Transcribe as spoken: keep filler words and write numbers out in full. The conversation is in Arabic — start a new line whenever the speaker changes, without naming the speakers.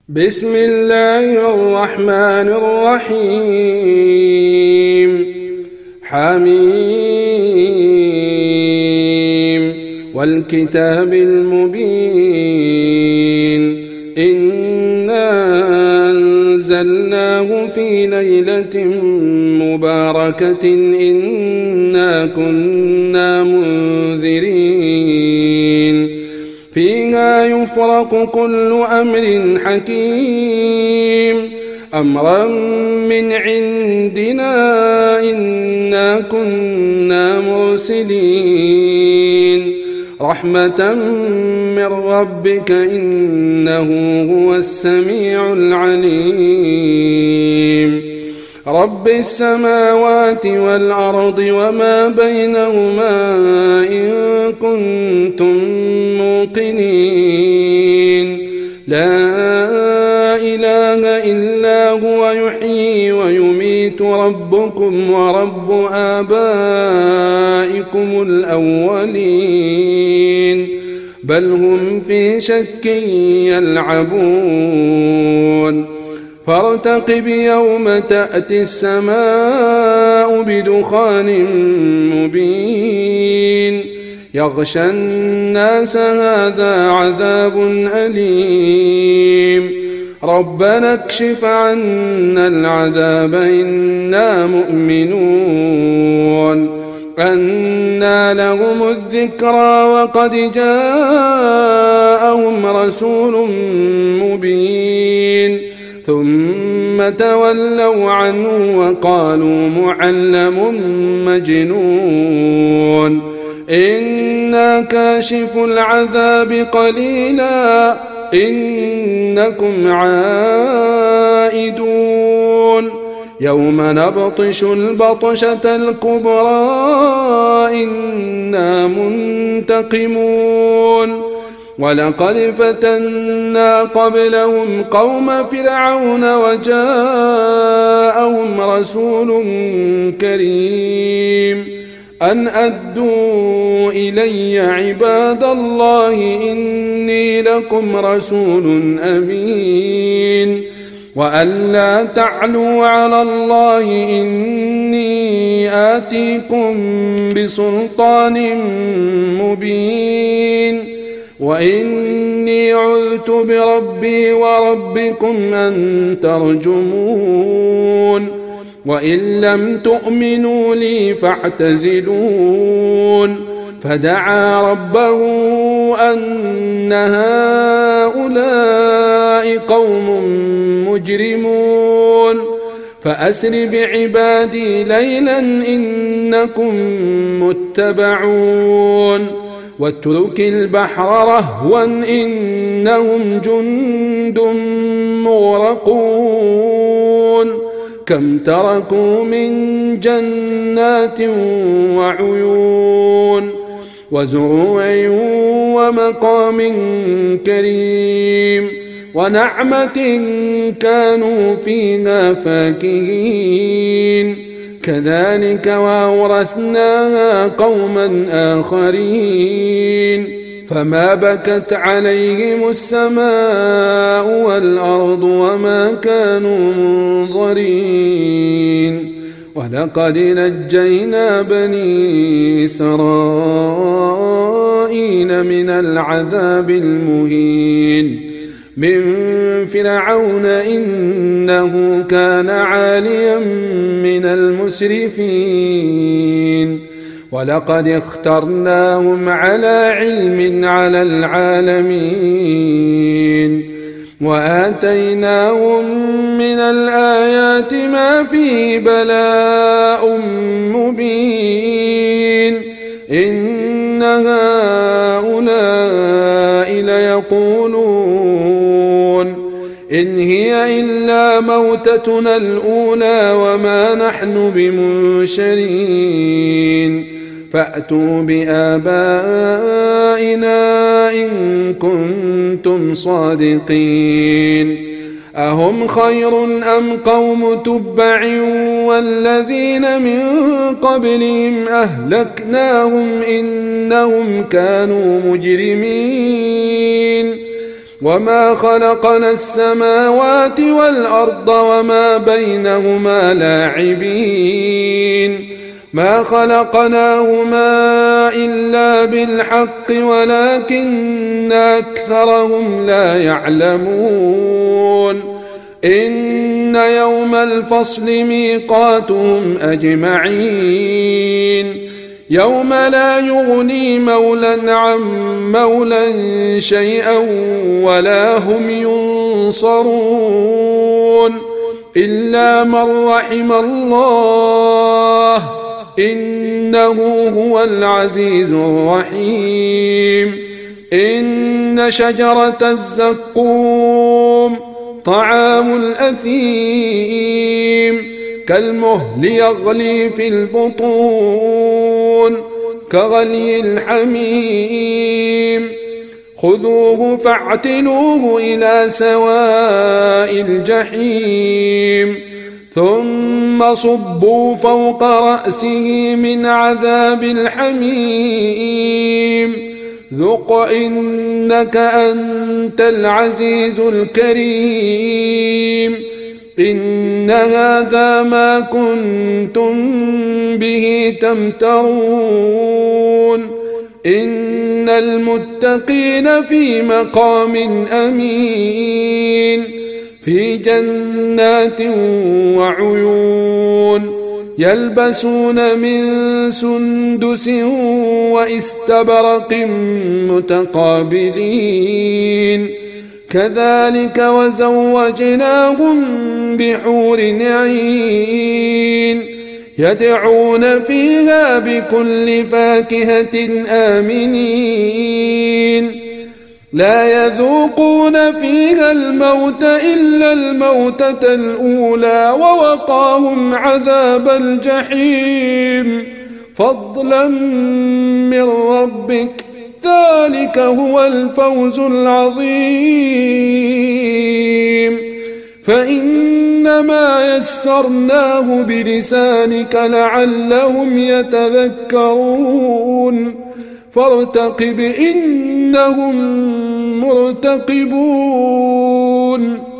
بسم الله الرحمن الرحيم حميم والكتاب المبين إنا أنزلناه في ليلة مباركة إنا كنا منذرين فيها يفرق كل أمر حكيم أمرا من عندنا إنا كنا مرسلين رحمة من ربك إنه هو السميع العليم رب السماوات والأرض وما بينهما إن كنتم موقنين لا إله إلا هو يحيي ويميت ربكم ورب آبائكم الأولين بل هم في شك يلعبون فارتقب يوم تأتي السماء بدخان مبين يغشى الناس هذا عذاب أليم ربنا اكشف عنا العذاب إنا مؤمنون أنى لهم الذكرى وقد جاءهم رسول مبين ثم تولوا عنه وقالوا معلم مجنون إنا كاشف العذاب قليلا إنكم عائدون يوم نبطش البطشة الكبرى إنا منتقمون ولقد فتنا قبلهم قوم فرعون وجاءهم رسول كريم أن أدوا إلي عباد الله إني لكم رسول أمين وأن لا تعلوا على الله إني آتيكم بسلطان مبين وإني عذت بربي وربكم أن ترجمون وإن لم تؤمنوا لي فاعتزلون فدعا ربه أن هؤلاء قوم مجرمون فأسر بعبادي ليلا إنكم متبعون واترك البحر رهوا إنهم جند مغرقون كم تركوا من جنات وعيون وزروع ومقام كريم ونعمة كانوا فيها فاكهين كذلك وأورثناها قوما آخرين فما بكت عليهم السماء والأرض وما كانوا منظرين ولقد نجينا بني إسرائيل من العذاب المهين من فرعون إنه كان عاليا من المسرفين ولقد اخترناهم على علم على العالمين وآتيناهم من الآيات ما فيه بلاء مبين إن هؤلاء ليقولون إن هي إلا موتتنا الأولى وما نحن بمنشرين فأتوا بآبائنا إن كنتم صادقين أهم خير أم قوم تبع والذين من قبلهم أهلكناهم إنهم كانوا مجرمين وما خلقنا السماوات والأرض وما بينهما لاعبين ما خلقناهما إلا بالحق ولكن أكثرهم لا يعلمون إن يوم الفصل ميقاتهم أجمعين يوم لا يغني مولى عن مولى شيئا ولا هم ينصرون إلا من رحم الله إنه هو العزيز الرحيم إن شجرة الزقوم طعام الأثيم كالمهل يغلي في البطون كغلي الحميم خذوه فاعتلوه إلى سواء الجحيم ثم صبوا فوق رأسه من عذاب الحميم ذق إنك أنت العزيز الكريم إن هذا ما كنتم به تمترون إن المتقين في مقام أمين في جنات وعيون يلبسون من سندس وإستبرق متقابلين كذلك وزوجناهم بحور عين يدعون فيها بكل فاكهة آمنين لا يذوقون فيها الموت إلا الموتة الأولى ووقاهم عذاب الجحيم فضلا من ربك ذلك هو الفوز العظيم فإنما يسرناه بلسانك لعلهم يتذكرون فارتقب إنهم مرتقبون